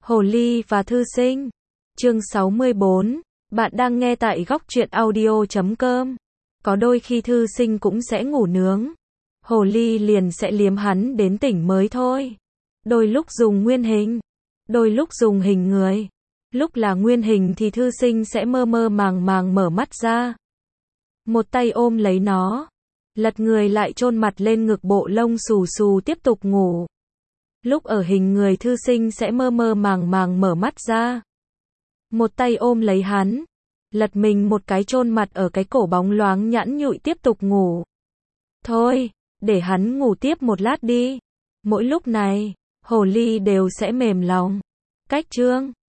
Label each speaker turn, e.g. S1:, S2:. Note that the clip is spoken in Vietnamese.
S1: Hồ ly và thư sinh. Chương 64. Bạn đang nghe tại góc truyện audio.com. Có đôi khi thư sinh cũng sẽ ngủ nướng. Hồ ly liền sẽ liếm hắn đến tỉnh mới thôi. Đôi lúc dùng nguyên hình, đôi lúc dùng hình người. Lúc là nguyên hình thì thư sinh sẽ mơ mơ màng màng mở mắt ra. Một tay ôm lấy nó, lật người lại chôn mặt lên ngực bộ lông xù xù tiếp tục ngủ. Lúc ở hình người thư sinh sẽ mơ mơ màng màng mở mắt ra. Một tay ôm lấy hắn, lật mình một cái chôn mặt ở cái cổ bóng loáng nhẵn nhụi tiếp tục ngủ. Thôi, để hắn ngủ tiếp một lát đi. Mỗi lúc này, hồ ly đều sẽ mềm lòng. Cách chương